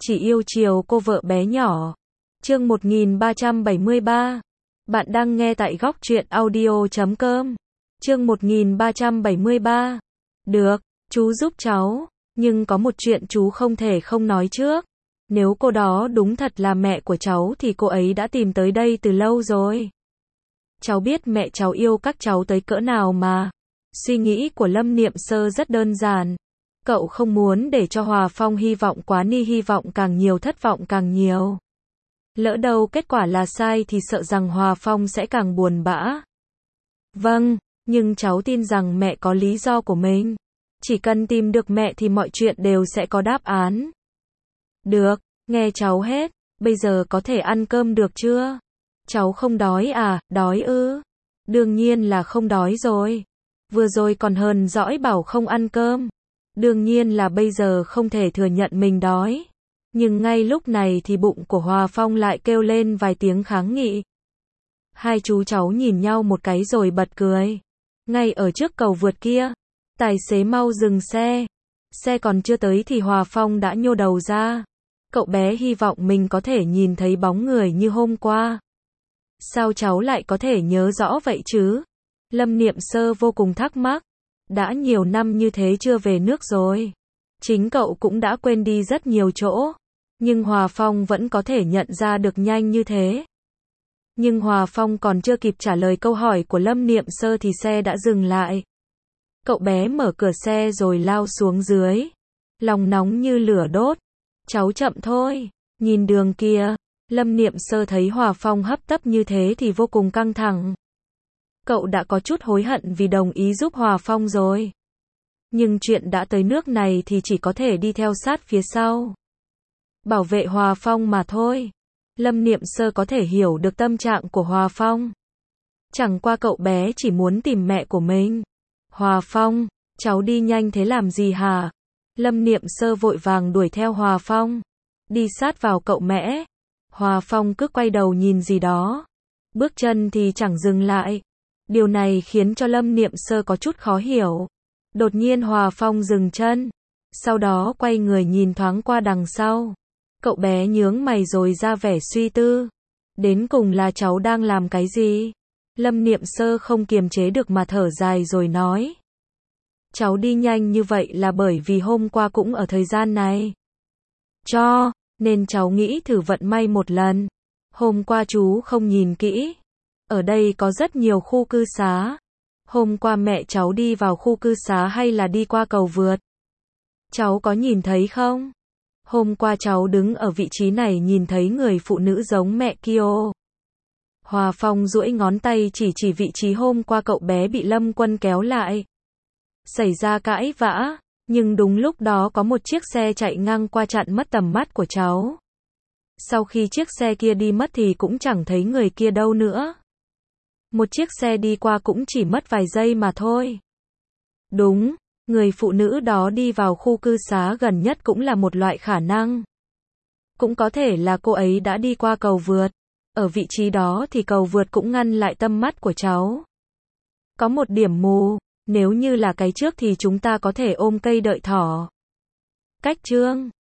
chỉ yêu chiều cô vợ bé nhỏ. Chương 1373. Bạn đang nghe tại góc truyện audio.com. Chương 1373. Được, chú giúp cháu, nhưng có một chuyện chú không thể không nói trước. Nếu cô đó đúng thật là mẹ của cháu thì cô ấy đã tìm tới đây từ lâu rồi. Cháu biết mẹ cháu yêu các cháu tới cỡ nào mà. Suy nghĩ của Lâm Niệm Sơ rất đơn giản. Cậu không muốn để cho Hòa Phong hy vọng quá, ni hy vọng càng nhiều thất vọng càng nhiều. Lỡ đâu kết quả là sai thì sợ rằng Hòa Phong sẽ càng buồn bã. Vâng, nhưng cháu tin rằng mẹ có lý do của mình. Chỉ cần tìm được mẹ thì mọi chuyện đều sẽ có đáp án. Được, nghe cháu hết, bây giờ có thể ăn cơm được chưa? Cháu không đói à, đói ư? Đương nhiên là không đói rồi. Vừa rồi còn hờn dỗi bảo không ăn cơm. Đương nhiên là bây giờ không thể thừa nhận mình đói. Nhưng ngay lúc này thì bụng của Hòa Phong lại kêu lên vài tiếng kháng nghị. Hai chú cháu nhìn nhau một cái rồi bật cười. Ngay ở trước cầu vượt kia, tài xế mau dừng xe. Xe còn chưa tới thì Hòa Phong đã nhô đầu ra. Cậu bé hy vọng mình có thể nhìn thấy bóng người như hôm qua. Sao cháu lại có thể nhớ rõ vậy chứ? Lâm Niệm Sơ vô cùng thắc mắc. Đã nhiều năm như thế chưa về nước rồi. Chính cậu cũng đã quên đi rất nhiều chỗ. Nhưng Hòa Phong vẫn có thể nhận ra được nhanh như thế. Nhưng Hòa Phong còn chưa kịp trả lời câu hỏi của Lâm Niệm Sơ thì xe đã dừng lại. Cậu bé mở cửa xe rồi lao xuống dưới. Lòng nóng như lửa đốt. Cháu chậm thôi. Nhìn đường kia. Lâm Niệm Sơ thấy Hòa Phong hấp tấp như thế thì vô cùng căng thẳng. Cậu đã có chút hối hận vì đồng ý giúp Hòa Phong rồi. Nhưng chuyện đã tới nước này thì chỉ có thể đi theo sát phía sau. Bảo vệ Hòa Phong mà thôi. Lâm Niệm Sơ có thể hiểu được tâm trạng của Hòa Phong. Chẳng qua cậu bé chỉ muốn tìm mẹ của mình. Hòa Phong, cháu đi nhanh thế làm gì hả? Lâm Niệm Sơ vội vàng đuổi theo Hòa Phong. Đi sát vào cậu mẽ. Hòa Phong cứ quay đầu nhìn gì đó. Bước chân thì chẳng dừng lại. Điều này khiến cho Lâm Niệm Sơ có chút khó hiểu. Đột nhiên Hòa Phong dừng chân. Sau đó quay người nhìn thoáng qua đằng sau. Cậu bé nhướng mày rồi ra vẻ suy tư. Đến cùng là cháu đang làm cái gì? Lâm Niệm Sơ không kiềm chế được mà thở dài rồi nói. Cháu đi nhanh như vậy là bởi vì hôm qua cũng ở thời gian này. Nên cháu nghĩ thử vận may một lần. Hôm qua chú không nhìn kỹ. Ở đây có rất nhiều khu cư xá. Hôm qua mẹ cháu đi vào khu cư xá hay là đi qua cầu vượt? Cháu có nhìn thấy không? Hôm qua cháu đứng ở vị trí này nhìn thấy người phụ nữ giống mẹ kia. Hòa Phong duỗi ngón tay chỉ vị trí hôm qua cậu bé bị Lâm Quân kéo lại. Xảy ra cãi vã, nhưng đúng lúc đó có một chiếc xe chạy ngang qua chặn mất tầm mắt của cháu. Sau khi chiếc xe kia đi mất thì cũng chẳng thấy người kia đâu nữa. Một chiếc xe đi qua cũng chỉ mất vài giây mà thôi. Đúng, người phụ nữ đó đi vào khu cư xá gần nhất cũng là một loại khả năng. Cũng có thể là cô ấy đã đi qua cầu vượt. Ở vị trí đó thì cầu vượt cũng ngăn lại tầm mắt của cháu. Có một điểm mù, nếu như là cái trước thì chúng ta có thể ôm cây đợi thỏ. Cách chương